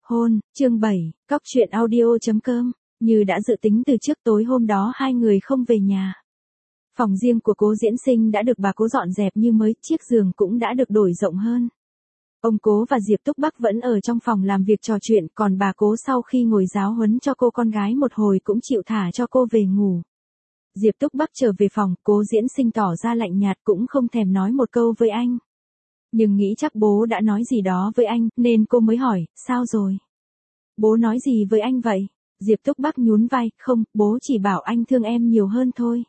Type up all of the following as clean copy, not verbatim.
Hôn, chương 7, Cóc truyện audio.com. Như đã dự tính từ trước, tối hôm đó hai người không về nhà. Phòng riêng của Cố Diễn Sinh đã được bà Cố dọn dẹp như mới, chiếc giường cũng đã được đổi rộng hơn. Ông Cố và Diệp Túc Bắc vẫn ở trong phòng làm việc trò chuyện, còn bà Cố sau khi ngồi giáo huấn cho cô con gái một hồi cũng chịu thả cho cô về ngủ. Diệp Túc Bắc trở về phòng, Cố Diễn Sinh tỏ ra lạnh nhạt, cũng không thèm nói một câu với anh. Nhưng nghĩ chắc bố đã nói gì đó với anh, nên cô mới hỏi, sao rồi? Bố nói gì với anh vậy? Diệp Túc Bắc nhún vai, không, bố chỉ bảo anh thương em nhiều hơn thôi.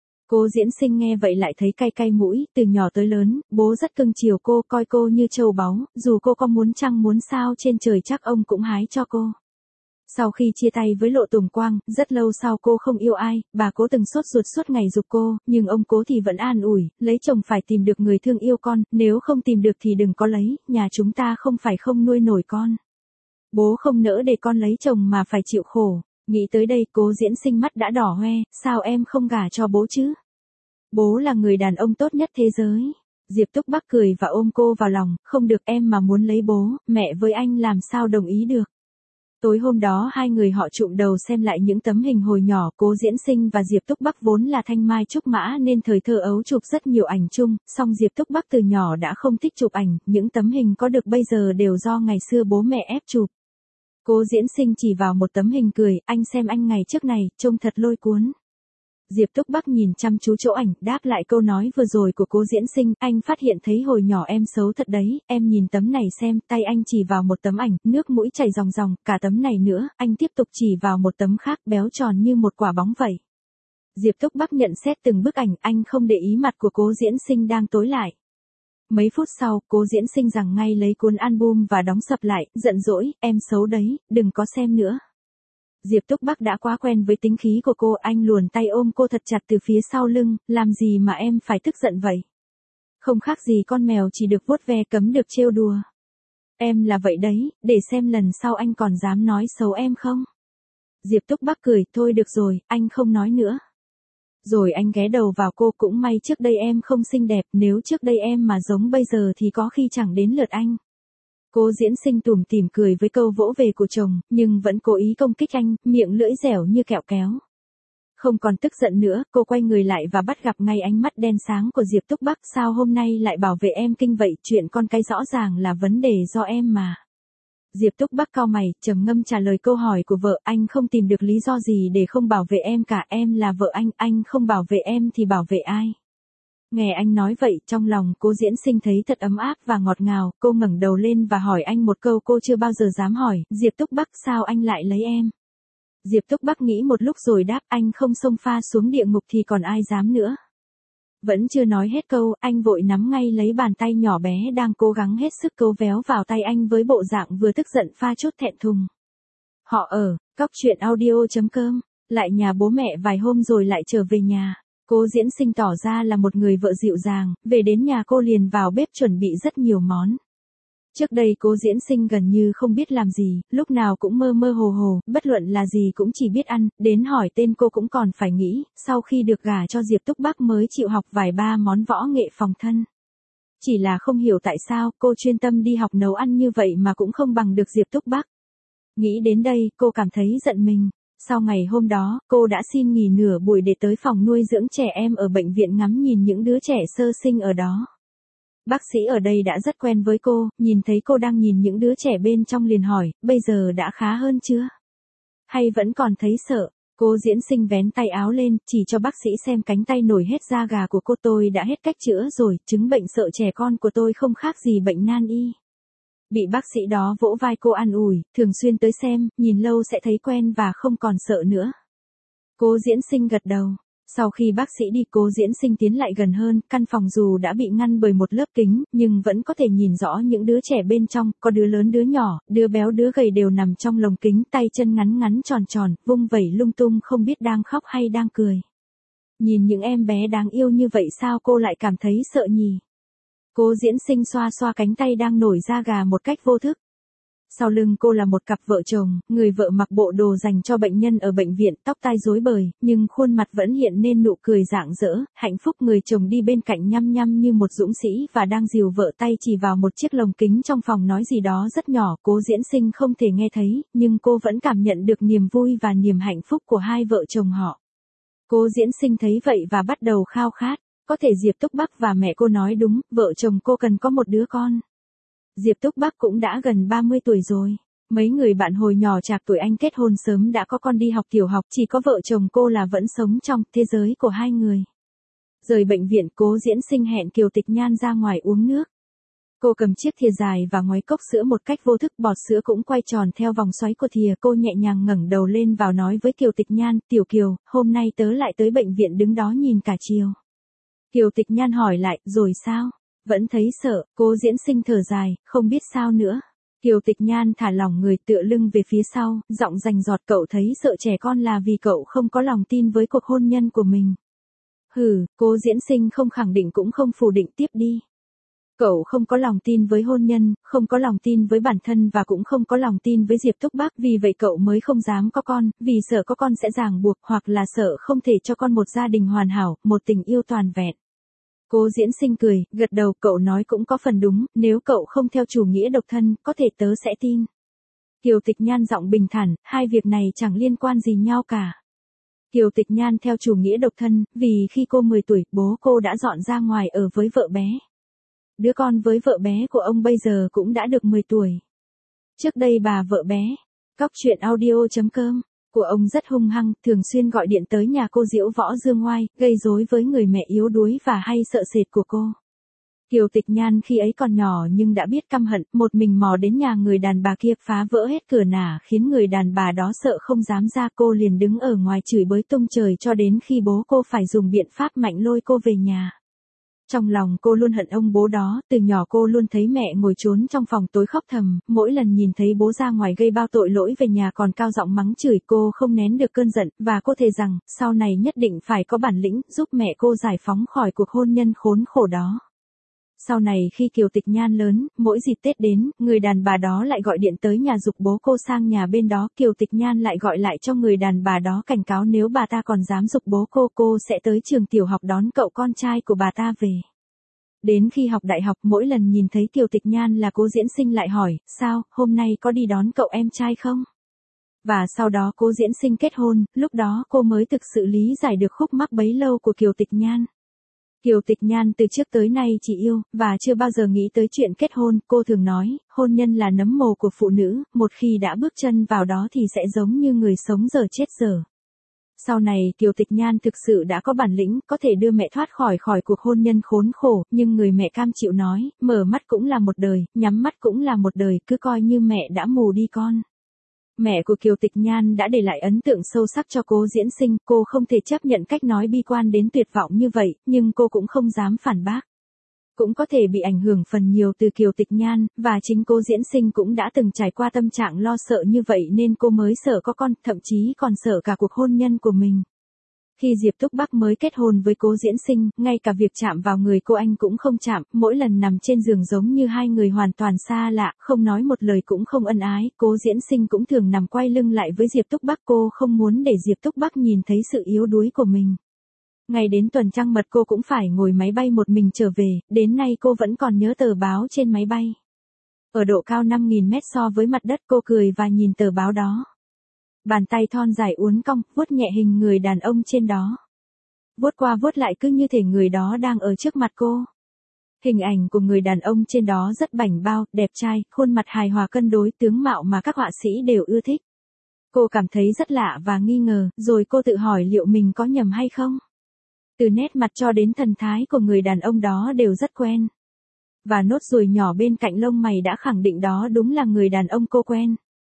Cố Diễn Sinh nghe vậy lại thấy cay cay mũi, từ nhỏ tới lớn, bố rất cưng chiều cô, coi cô như châu báu, dù cô có muốn trăng muốn sao trên trời chắc ông cũng hái cho cô. Sau khi chia tay với Lộ Tùng Quang, rất lâu sau cô không yêu ai, bà Cố từng sốt ruột suốt ngày giục cô, nhưng ông Cố thì vẫn an ủi, lấy chồng phải tìm được người thương yêu con, nếu không tìm được thì đừng có lấy, nhà chúng ta không phải không nuôi nổi con. Bố không nỡ để con lấy chồng mà phải chịu khổ. Nghĩ tới đây, Cố Diễn Sinh mắt đã đỏ hoe, sao em không gả cho bố chứ? Bố là người đàn ông tốt nhất thế giới. Diệp Túc Bắc cười và ôm cô vào lòng, không được, em mà muốn lấy bố, mẹ với anh làm sao đồng ý được. Tối hôm đó hai người họ chụm đầu xem lại những tấm hình hồi nhỏ. Cố Diễn Sinh và Diệp Túc Bắc vốn là thanh mai trúc mã nên thời thơ ấu chụp rất nhiều ảnh chung, song Diệp Túc Bắc từ nhỏ đã không thích chụp ảnh, những tấm hình có được bây giờ đều do ngày xưa bố mẹ ép chụp. Cố Diễn Sinh chỉ vào một tấm hình cười, anh xem anh ngày trước này, trông thật lôi cuốn. Diệp Túc Bắc nhìn chăm chú chỗ ảnh, đáp lại câu nói vừa rồi của Cố Diễn Sinh, anh phát hiện thấy hồi nhỏ em xấu thật đấy, em nhìn tấm này xem, tay anh chỉ vào một tấm ảnh, nước mũi chảy ròng ròng, cả tấm này nữa, anh tiếp tục chỉ vào một tấm khác, béo tròn như một quả bóng vậy. Diệp Túc Bắc nhận xét từng bức ảnh, anh không để ý mặt của Cố Diễn Sinh đang tối lại. Mấy phút sau, Cố Diễn Sinh giằng ngay lấy cuốn album và đóng sập lại, giận dỗi, em xấu đấy, đừng có xem nữa. Diệp Túc Bắc đã quá quen với tính khí của cô, anh luồn tay ôm cô thật chặt từ phía sau lưng, làm gì mà em phải tức giận vậy? Không khác gì con mèo chỉ được vuốt ve cấm được trêu đùa. Em là vậy đấy, để xem lần sau anh còn dám nói xấu em không? Diệp Túc Bắc cười, thôi được rồi, anh không nói nữa. Rồi anh ghé đầu vào cô, cũng may trước đây em không xinh đẹp, nếu trước đây em mà giống bây giờ thì có khi chẳng đến lượt anh. Cố Diễn Sinh tủm tỉm cười với câu vỗ về của chồng, nhưng vẫn cố ý công kích anh, miệng lưỡi dẻo như kẹo kéo. Không còn tức giận nữa, cô quay người lại và bắt gặp ngay ánh mắt đen sáng của Diệp Túc Bắc, sao hôm nay lại bảo vệ em kinh vậy, chuyện con cái rõ ràng là vấn đề do em mà. Diệp Túc Bắc cau mày, trầm ngâm trả lời câu hỏi của vợ, anh không tìm được lý do gì để không bảo vệ em cả, em là vợ anh không bảo vệ em thì bảo vệ ai? Nghe anh nói vậy, trong lòng Cố Diễn Sinh thấy thật ấm áp và ngọt ngào, cô ngẩng đầu lên và hỏi anh một câu cô chưa bao giờ dám hỏi, Diệp Túc Bắc, sao anh lại lấy em? Diệp Túc Bắc nghĩ một lúc rồi đáp, anh không xông pha xuống địa ngục thì còn ai dám nữa. Vẫn chưa nói hết câu, anh vội nắm ngay lấy bàn tay nhỏ bé đang cố gắng hết sức câu véo vào tay anh với bộ dạng vừa tức giận pha chút thẹn thùng. Họ ở, Cóc truyện audio.com, lại nhà bố mẹ vài hôm rồi lại trở về nhà. Cố Diễn Sinh tỏ ra là một người vợ dịu dàng, về đến nhà cô liền vào bếp chuẩn bị rất nhiều món. Trước đây Cố Diễn Sinh gần như không biết làm gì, lúc nào cũng mơ mơ hồ hồ, bất luận là gì cũng chỉ biết ăn, đến hỏi tên cô cũng còn phải nghĩ, sau khi được gả cho Diệp Túc Bắc mới chịu học vài ba món võ nghệ phòng thân. Chỉ là không hiểu tại sao cô chuyên tâm đi học nấu ăn như vậy mà cũng không bằng được Diệp Túc Bắc. Nghĩ đến đây, cô cảm thấy giận mình. Sau ngày hôm đó, cô đã xin nghỉ nửa buổi để tới phòng nuôi dưỡng trẻ em ở bệnh viện ngắm nhìn những đứa trẻ sơ sinh ở đó. Bác sĩ ở đây đã rất quen với cô, nhìn thấy cô đang nhìn những đứa trẻ bên trong liền hỏi, bây giờ đã khá hơn chưa? Hay vẫn còn thấy sợ? Cố Diễn Sinh vén tay áo lên, chỉ cho bác sĩ xem cánh tay nổi hết da gà của cô, tôi đã hết cách chữa rồi, chứng bệnh sợ trẻ con của tôi không khác gì bệnh nan y. Bị bác sĩ đó vỗ vai cô an ủi, thường xuyên tới xem, nhìn lâu sẽ thấy quen và không còn sợ nữa. Cố Diễn Sinh gật đầu. Sau khi bác sĩ đi, Cố Diễn Sinh tiến lại gần hơn, căn phòng dù đã bị ngăn bởi một lớp kính, nhưng vẫn có thể nhìn rõ những đứa trẻ bên trong, có đứa lớn đứa nhỏ, đứa béo đứa gầy đều nằm trong lồng kính, tay chân ngắn ngắn tròn tròn, vung vẩy lung tung không biết đang khóc hay đang cười. Nhìn những em bé đáng yêu như vậy sao cô lại cảm thấy sợ nhỉ? Cố Diễn Sinh xoa xoa cánh tay đang nổi da gà một cách vô thức. Sau lưng cô là một cặp vợ chồng, người vợ mặc bộ đồ dành cho bệnh nhân ở bệnh viện, tóc tai rối bời, nhưng khuôn mặt vẫn hiện nên nụ cười rạng rỡ, hạnh phúc. Người chồng đi bên cạnh nhăm nhăm như một dũng sĩ và đang dìu vợ tay chỉ vào một chiếc lồng kính trong phòng nói gì đó rất nhỏ. Cố Diễn Sinh không thể nghe thấy, nhưng cô vẫn cảm nhận được niềm vui và niềm hạnh phúc của hai vợ chồng họ. Cố Diễn Sinh thấy vậy và bắt đầu khao khát. Có thể Diệp Túc Bắc và mẹ cô nói đúng, vợ chồng cô cần có một đứa con. Diệp Túc Bắc cũng đã gần 30 tuổi rồi. Mấy người bạn hồi nhỏ trạc tuổi anh kết hôn sớm đã có con đi học tiểu học, chỉ có vợ chồng cô là vẫn sống trong thế giới của hai người. Rời bệnh viện, Cố Diễn Sinh hẹn Kiều Tịch Nhan ra ngoài uống nước. Cô cầm chiếc thìa dài và ngoáy cốc sữa một cách vô thức, bọt sữa cũng quay tròn theo vòng xoáy của thìa. Cô nhẹ nhàng ngẩng đầu lên vào nói với Kiều Tịch Nhan, "Tiểu Kiều, hôm nay tớ lại tới bệnh viện đứng đó nhìn cả chiều." Kiều Tịch Nhan hỏi lại, "Rồi sao? Vẫn thấy sợ?" Cố Diễn Sinh thở dài, không biết sao nữa. Kiều Tịch Nhan thả lỏng người, tựa lưng về phía sau, giọng rành giọt, "Cậu thấy sợ trẻ con là vì cậu không có lòng tin với cuộc hôn nhân của mình." Cố Diễn Sinh không khẳng định cũng không phủ định, tiếp đi. "Cậu không có lòng tin với hôn nhân, không có lòng tin với bản thân và cũng không có lòng tin với Diệp Túc Bắc, vì vậy cậu mới không dám có con, vì sợ có con sẽ ràng buộc, hoặc là sợ không thể cho con một gia đình hoàn hảo, một tình yêu toàn vẹn." Cố Diễn Sinh cười, gật đầu, "Cậu nói cũng có phần đúng, nếu cậu không theo chủ nghĩa độc thân, có thể tớ sẽ tin." Kiều Tịch Nhan giọng bình thản, "Hai việc này chẳng liên quan gì nhau cả." Kiều Tịch Nhan theo chủ nghĩa độc thân, vì khi cô 10 tuổi, bố cô đã dọn ra ngoài ở với vợ bé. Đứa con với vợ bé của ông bây giờ cũng đã được 10 tuổi. Trước đây bà vợ bé, Cóc Truyện Audio.com, của ông rất hung hăng, thường xuyên gọi điện tới nhà cô Diễu Võ Dương Ngoai, gây rối với người mẹ yếu đuối và hay sợ sệt của cô. Kiều Tịch Nhan khi ấy còn nhỏ nhưng đã biết căm hận, một mình mò đến nhà người đàn bà kia, phá vỡ hết cửa nả, khiến người đàn bà đó sợ không dám ra. Cô liền đứng ở ngoài chửi bới tung trời cho đến khi bố cô phải dùng biện pháp mạnh lôi cô về nhà. Trong lòng cô luôn hận ông bố đó, từ nhỏ cô luôn thấy mẹ ngồi trốn trong phòng tối khóc thầm, mỗi lần nhìn thấy bố ra ngoài gây bao tội lỗi về nhà còn cao giọng mắng chửi, cô không nén được cơn giận, và cô thề rằng, sau này nhất định phải có bản lĩnh, giúp mẹ cô giải phóng khỏi cuộc hôn nhân khốn khổ đó. Sau này khi Kiều Tịch Nhan lớn, mỗi dịp Tết đến, người đàn bà đó lại gọi điện tới nhà giục bố cô sang nhà bên đó. Kiều Tịch Nhan lại gọi lại cho người đàn bà đó, cảnh cáo nếu bà ta còn dám giục bố cô sẽ tới trường tiểu học đón cậu con trai của bà ta về. Đến khi học đại học, mỗi lần nhìn thấy Kiều Tịch Nhan là Cố Diễn Sinh lại hỏi, "Sao, hôm nay có đi đón cậu em trai không?" Và sau đó Cố Diễn Sinh kết hôn, lúc đó cô mới thực sự lý giải được khúc mắc bấy lâu của Kiều Tịch Nhan. Kiều Tịch Nhan từ trước tới nay chỉ yêu, và chưa bao giờ nghĩ tới chuyện kết hôn. Cô thường nói, hôn nhân là nấm mồ của phụ nữ, một khi đã bước chân vào đó thì sẽ giống như người sống dở chết dở. Sau này Kiều Tịch Nhan thực sự đã có bản lĩnh, có thể đưa mẹ thoát khỏi cuộc hôn nhân khốn khổ, nhưng người mẹ cam chịu nói, mở mắt cũng là một đời, nhắm mắt cũng là một đời, cứ coi như mẹ đã mù đi con. Mẹ của Kiều Tịch Nhan đã để lại ấn tượng sâu sắc cho Cố Diễn Sinh, cô không thể chấp nhận cách nói bi quan đến tuyệt vọng như vậy, nhưng cô cũng không dám phản bác. Cũng có thể bị ảnh hưởng phần nhiều từ Kiều Tịch Nhan, và chính Cố Diễn Sinh cũng đã từng trải qua tâm trạng lo sợ như vậy nên cô mới sợ có con, thậm chí còn sợ cả cuộc hôn nhân của mình. Khi Diệp Túc Bắc mới kết hôn với Cố Diễn Sinh, ngay cả việc chạm vào người cô anh cũng không chạm, mỗi lần nằm trên giường giống như hai người hoàn toàn xa lạ, không nói một lời cũng không ân ái. Cố Diễn Sinh cũng thường nằm quay lưng lại với Diệp Túc Bắc, cô không muốn để Diệp Túc Bắc nhìn thấy sự yếu đuối của mình. Ngày đến tuần trăng mật cô cũng phải ngồi máy bay một mình trở về, đến nay cô vẫn còn nhớ tờ báo trên máy bay. Ở độ cao 5.000 mét so với mặt đất, cô cười và nhìn tờ báo đó. Bàn tay thon dài uốn cong, vuốt nhẹ hình người đàn ông trên đó. Vuốt qua vuốt lại cứ như thể người đó đang ở trước mặt cô. Hình ảnh của người đàn ông trên đó rất bảnh bao, đẹp trai, khuôn mặt hài hòa cân đối, tướng mạo mà các họa sĩ đều ưa thích. Cô cảm thấy rất lạ và nghi ngờ, rồi cô tự hỏi liệu mình có nhầm hay không. Từ nét mặt cho đến thần thái của người đàn ông đó đều rất quen. Và nốt ruồi nhỏ bên cạnh lông mày đã khẳng định đó đúng là người đàn ông cô quen.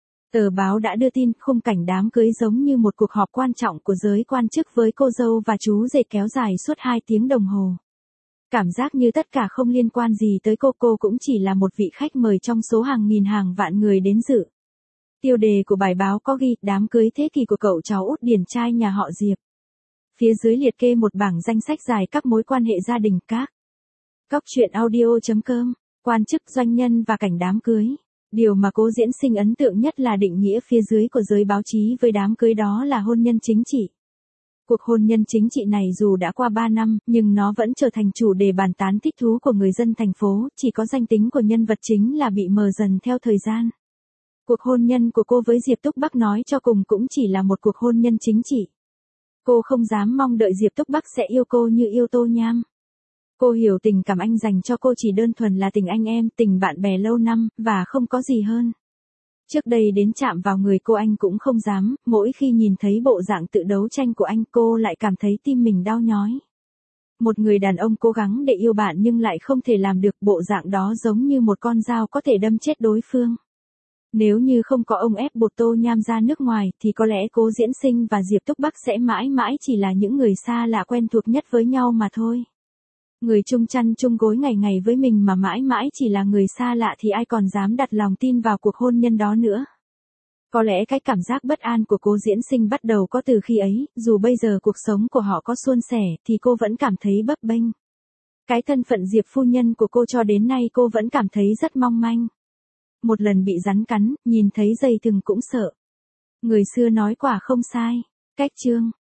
Tờ báo đã đưa tin khung cảnh đám cưới giống như một cuộc họp quan trọng của giới quan chức với cô dâu và chú rể kéo dài suốt 2 tiếng đồng hồ. Cảm giác như tất cả không liên quan gì tới cô cũng chỉ là một vị khách mời trong số hàng nghìn hàng vạn người đến dự. Tiêu đề của bài báo có ghi, đám cưới thế kỷ của cậu cháu út điển trai nhà họ Diệp. Phía dưới liệt kê một bảng danh sách dài các mối quan hệ gia đình các. Cóc Truyện Audio.com, quan chức, doanh nhân và cảnh đám cưới. Điều mà Cố Diễn Sinh ấn tượng nhất là định nghĩa phía dưới của giới báo chí với đám cưới đó là hôn nhân chính trị. Cuộc hôn nhân chính trị này dù đã qua 3 năm, nhưng nó vẫn trở thành chủ đề bàn tán thích thú của người dân thành phố, chỉ có danh tính của nhân vật chính là bị mờ dần theo thời gian. Cuộc hôn nhân của cô với Diệp Túc Bắc nói cho cùng cũng chỉ là một cuộc hôn nhân chính trị. Cô không dám mong đợi Diệp Túc Bắc sẽ yêu cô như yêu Tô Nham. Cô hiểu tình cảm anh dành cho cô chỉ đơn thuần là tình anh em, tình bạn bè lâu năm, và không có gì hơn. Trước đây đến chạm vào người cô anh cũng không dám, mỗi khi nhìn thấy bộ dạng tự đấu tranh của anh cô lại cảm thấy tim mình đau nhói. Một người đàn ông cố gắng để yêu bạn nhưng lại không thể làm được, bộ dạng đó giống như một con dao có thể đâm chết đối phương. Nếu như không có ông ép buộc Tô Nham ra nước ngoài thì có lẽ Cố Diễn Sinh và Diệp Túc Bắc sẽ mãi mãi chỉ là những người xa lạ quen thuộc nhất với nhau mà thôi. Người chung chăn chung gối ngày ngày với mình mà mãi mãi chỉ là người xa lạ thì ai còn dám đặt lòng tin vào cuộc hôn nhân đó nữa. Có lẽ cái cảm giác bất an của Cố Diễn Sinh bắt đầu có từ khi ấy, dù bây giờ cuộc sống của họ có suôn sẻ thì cô vẫn cảm thấy bấp bênh. Cái thân phận Diệp phu nhân của cô cho đến nay cô vẫn cảm thấy rất mong manh. Một lần bị rắn cắn, nhìn thấy dây thừng cũng sợ. Người xưa nói quả không sai. Cách chương